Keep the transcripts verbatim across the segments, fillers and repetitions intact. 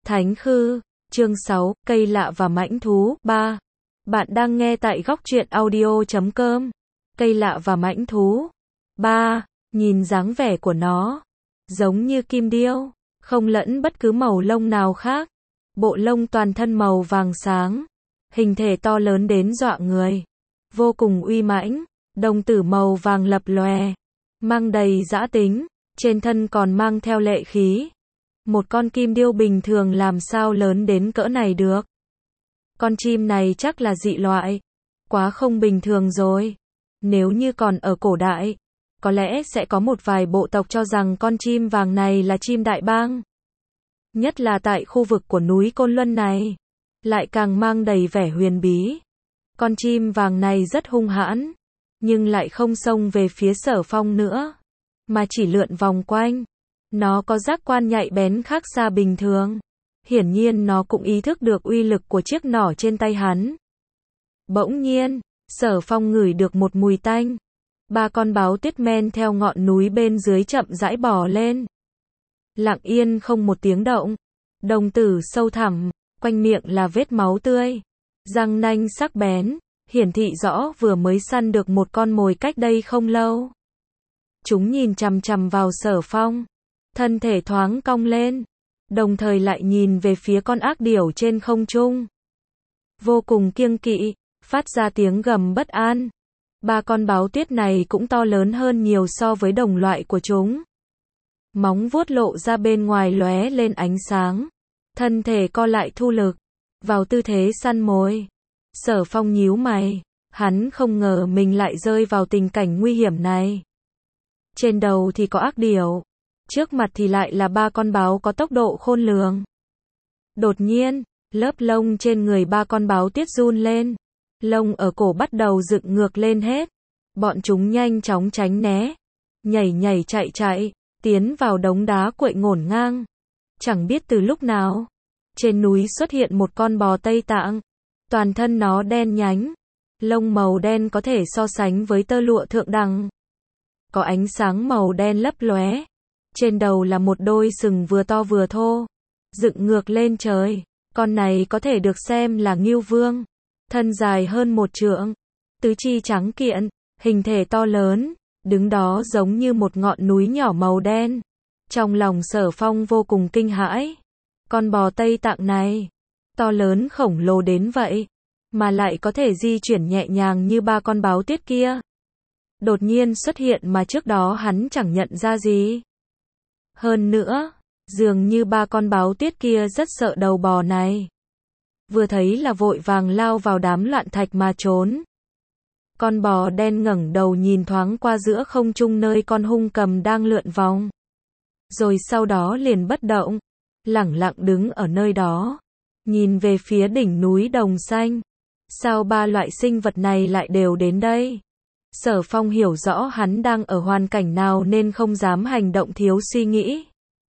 Thánh Khư, chương sáu, cây lạ và mãnh thú, ba. Bạn đang nghe tại góc truyện audio chấm com. Cây lạ và mãnh thú. ba. Nhìn dáng vẻ của nó, giống như kim điêu, không lẫn bất cứ màu lông nào khác. Bộ lông toàn thân màu vàng sáng, hình thể to lớn đến dọa người, vô cùng uy mãnh, đồng tử màu vàng lập lòe, mang đầy dã tính, trên thân còn mang theo lệ khí. Một con kim điêu bình thường làm sao lớn đến cỡ này được? Con chim này chắc là dị loại, quá không bình thường rồi. Nếu như còn ở cổ đại, có lẽ sẽ có một vài bộ tộc cho rằng con chim vàng này là chim đại bàng. Nhất là tại khu vực của núi Côn Luân này, lại càng mang đầy vẻ huyền bí. Con chim vàng này rất hung hãn, nhưng lại không xông về phía Sở Phong nữa, mà chỉ lượn vòng quanh. Nó có giác quan nhạy bén khác xa bình thường. Hiển nhiên nó cũng ý thức được uy lực của chiếc nỏ trên tay hắn. Bỗng nhiên, Sở Phong ngửi được một mùi tanh. Ba con báo tuyết men theo ngọn núi bên dưới chậm rãi bò lên. Lặng yên không một tiếng động. Đồng tử sâu thẳm, quanh miệng là vết máu tươi. Răng nanh sắc bén, hiển thị rõ vừa mới săn được một con mồi cách đây không lâu. Chúng nhìn chằm chằm vào Sở Phong. Thân thể thoáng cong lên, đồng thời lại nhìn về phía con ác điểu trên không trung. Vô cùng kiêng kỵ, phát ra tiếng gầm bất an. Ba con báo tuyết này cũng to lớn hơn nhiều so với đồng loại của chúng. Móng vuốt lộ ra bên ngoài lóe lên ánh sáng. Thân thể co lại thu lực, vào tư thế săn mồi. Sở Phong nhíu mày, hắn không ngờ mình lại rơi vào tình cảnh nguy hiểm này. Trên đầu thì có ác điểu, trước mặt thì lại là ba con báo có tốc độ khôn lường. Đột nhiên, lớp lông trên người ba con báo tuyết run lên. Lông ở cổ bắt đầu dựng ngược lên hết. Bọn chúng nhanh chóng tránh né, nhảy nhảy chạy chạy, tiến vào đống đá quậy ngổn ngang. Chẳng biết từ lúc nào, trên núi xuất hiện một con bò Tây Tạng. Toàn thân nó đen nhánh, lông màu đen có thể so sánh với tơ lụa thượng đẳng. Có ánh sáng màu đen lấp lóe. Trên đầu là một đôi sừng vừa to vừa thô, dựng ngược lên trời. Con này có thể được xem là ngưu vương. Thân dài hơn một trượng, tứ chi trắng kiện, hình thể to lớn, đứng đó giống như một ngọn núi nhỏ màu đen. Trong lòng Sở Phong vô cùng kinh hãi. Con bò Tây Tạng này, to lớn khổng lồ đến vậy, mà lại có thể di chuyển nhẹ nhàng như ba con báo tuyết kia. Đột nhiên xuất hiện mà trước đó hắn chẳng nhận ra gì. Hơn nữa, dường như ba con báo tuyết kia rất sợ đầu bò này. Vừa thấy là vội vàng lao vào đám loạn thạch mà trốn. Con bò đen ngẩng đầu nhìn thoáng qua giữa không trung nơi con hung cầm đang lượn vòng. Rồi sau đó liền bất động, lẳng lặng đứng ở nơi đó, nhìn về phía đỉnh núi đồng xanh. Sao ba loại sinh vật này lại đều đến đây? Sở Phong hiểu rõ hắn đang ở hoàn cảnh nào nên không dám hành động thiếu suy nghĩ.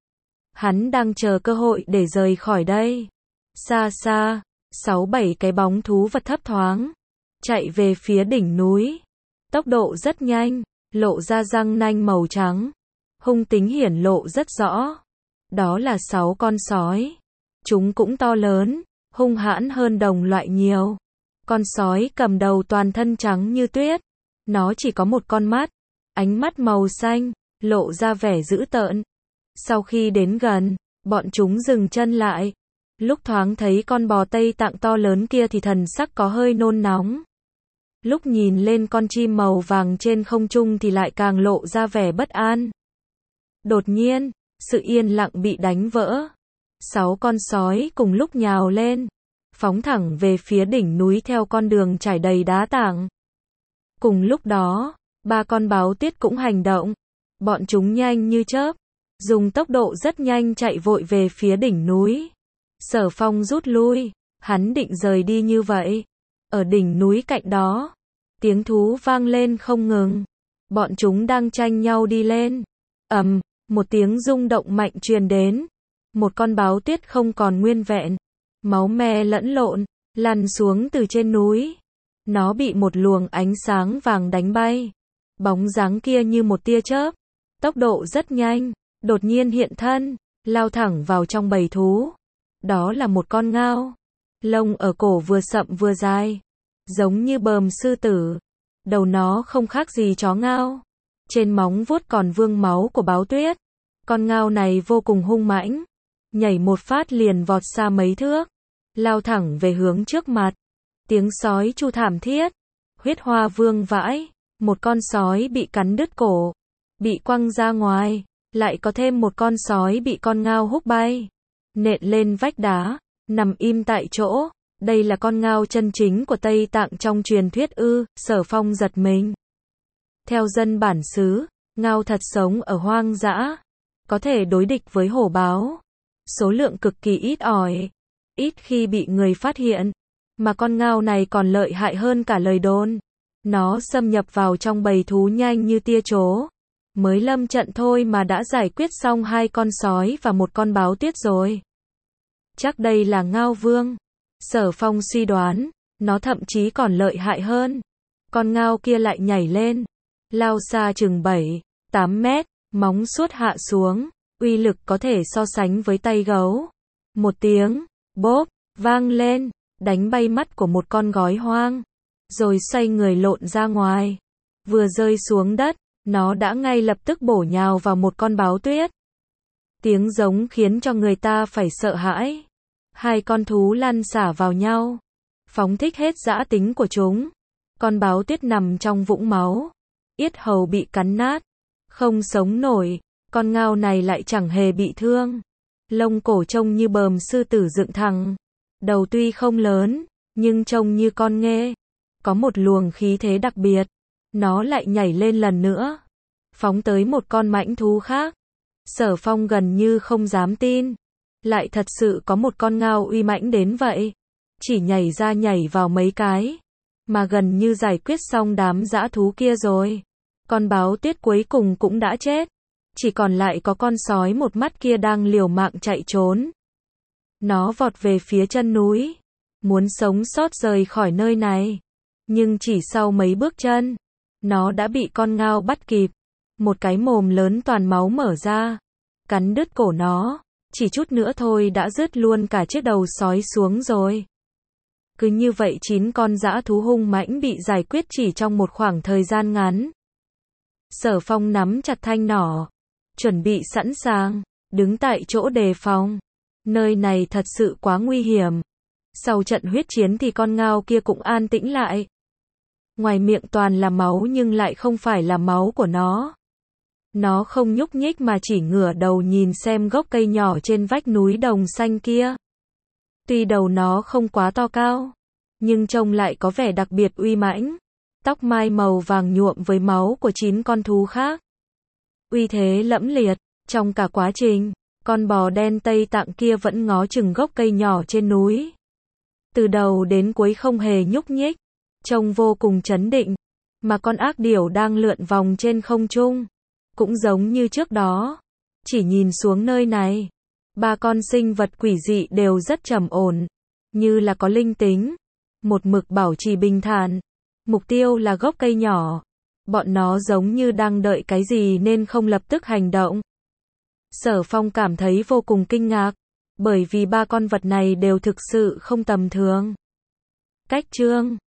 Hắn đang chờ cơ hội để rời khỏi đây. Xa xa, sáu bảy cái bóng thú vật thấp thoáng, chạy về phía đỉnh núi. Tốc độ rất nhanh, lộ ra răng nanh màu trắng. Hung tính hiển lộ rất rõ. Đó là sáu con sói. Chúng cũng to lớn, hung hãn hơn đồng loại nhiều. Con sói cầm đầu toàn thân trắng như tuyết. Nó chỉ có một con mắt, ánh mắt màu xanh, lộ ra vẻ dữ tợn. Sau khi đến gần, bọn chúng dừng chân lại. Lúc thoáng thấy con bò Tây Tạng to lớn kia thì thần sắc có hơi nôn nóng. Lúc nhìn lên con chim màu vàng trên không trung thì lại càng lộ ra vẻ bất an. Đột nhiên, sự yên lặng bị đánh vỡ. Sáu con sói cùng lúc nhào lên, phóng thẳng về phía đỉnh núi theo con đường trải đầy đá tảng. Cùng lúc đó, ba con báo tuyết cũng hành động. Bọn chúng nhanh như chớp, dùng tốc độ rất nhanh chạy vội về phía đỉnh núi. Sở Phong rút lui, hắn định rời đi như vậy. Ở đỉnh núi cạnh đó, tiếng thú vang lên không ngừng. Bọn chúng đang tranh nhau đi lên. Ầm, một tiếng rung động mạnh truyền đến. Một con báo tuyết không còn nguyên vẹn, máu me lẫn lộn, lăn xuống từ trên núi. Nó bị một luồng ánh sáng vàng đánh bay. Bóng dáng kia như một tia chớp, tốc độ rất nhanh, đột nhiên hiện thân, lao thẳng vào trong bầy thú. Đó là một con ngao. Lông ở cổ vừa sậm vừa dài, giống như bờm sư tử. Đầu nó không khác gì chó ngao. Trên móng vuốt còn vương máu của báo tuyết. Con ngao này vô cùng hung mãnh. Nhảy một phát liền vọt xa mấy thước. Lao thẳng về hướng trước mặt. Tiếng sói tru thảm thiết. Huyết hoa vương vãi. Một con sói bị cắn đứt cổ. Bị quăng ra ngoài. Lại có thêm một con sói bị con ngao húc bay. Nện lên vách đá. Nằm im tại chỗ. Đây là con ngao chân chính của Tây Tạng trong truyền thuyết ư? Sở Phong giật mình. Theo dân bản xứ, ngao thật sống ở hoang dã. Có thể đối địch với hổ báo. Số lượng cực kỳ ít ỏi. Ít khi bị người phát hiện. Mà con ngao này còn lợi hại hơn cả lời đồn. Nó xâm nhập vào trong bầy thú nhanh như tia chố. Mới lâm trận thôi mà đã giải quyết xong hai con sói và một con báo tuyết rồi. Chắc đây là ngao vương. Sở Phong suy đoán, nó thậm chí còn lợi hại hơn. Con ngao kia lại nhảy lên, lao xa chừng bảy, tám mét, móng suốt hạ xuống, uy lực có thể so sánh với tay gấu. Một tiếng, bốp, vang lên, đánh bay mắt của một con gói hoang, rồi xoay người lộn ra ngoài. Vừa rơi xuống đất, nó đã ngay lập tức bổ nhào vào một con báo tuyết. Tiếng giống khiến cho người ta phải sợ hãi. Hai con thú lăn xả vào nhau, phóng thích hết dã tính của chúng. Con báo tuyết nằm trong vũng máu, yết hầu bị cắn nát, không sống nổi. Con ngao này lại chẳng hề bị thương. Lông cổ trông như bờm sư tử dựng thẳng. Đầu tuy không lớn, nhưng trông như con nghê. Có một luồng khí thế đặc biệt. Nó lại nhảy lên lần nữa, phóng tới một con mãnh thú khác. Sở Phong gần như không dám tin. Lại thật sự có một con ngao uy mãnh đến vậy. Chỉ nhảy ra nhảy vào mấy cái, mà gần như giải quyết xong đám dã thú kia rồi. Con báo tuyết cuối cùng cũng đã chết. Chỉ còn lại có con sói một mắt kia đang liều mạng chạy trốn. Nó vọt về phía chân núi, muốn sống sót rời khỏi nơi này. Nhưng chỉ sau mấy bước chân, nó đã bị con ngao bắt kịp. Một cái mồm lớn toàn máu mở ra, cắn đứt cổ nó. Chỉ chút nữa thôi đã rớt luôn cả chiếc đầu sói xuống rồi. Cứ như vậy chín con dã thú hung mãnh bị giải quyết chỉ trong một khoảng thời gian ngắn. Sở Phong nắm chặt thanh nỏ, chuẩn bị sẵn sàng, đứng tại chỗ đề phòng. Nơi này thật sự quá nguy hiểm. Sau trận huyết chiến thì con ngao kia cũng an tĩnh lại. Ngoài miệng toàn là máu nhưng lại không phải là máu của nó. Nó không nhúc nhích mà chỉ ngửa đầu nhìn xem gốc cây nhỏ trên vách núi đồng xanh kia. Tuy đầu nó không quá to cao, nhưng trông lại có vẻ đặc biệt uy mãnh. Tóc mai màu vàng nhuộm với máu của chín con thú khác. Uy thế lẫm liệt. Trong cả quá trình, con bò đen Tây Tạng kia vẫn ngó chừng gốc cây nhỏ trên núi. Từ đầu đến cuối không hề nhúc nhích, trông vô cùng trấn định. Mà con ác điểu đang lượn vòng trên không trung, cũng giống như trước đó. Chỉ nhìn xuống nơi này, ba con sinh vật quỷ dị đều rất trầm ổn, như là có linh tính, một mực bảo trì bình thản. Mục tiêu là gốc cây nhỏ. Bọn nó giống như đang đợi cái gì nên không lập tức hành động. Sở Phong cảm thấy vô cùng kinh ngạc, bởi vì ba con vật này đều thực sự không tầm thường. Cách chương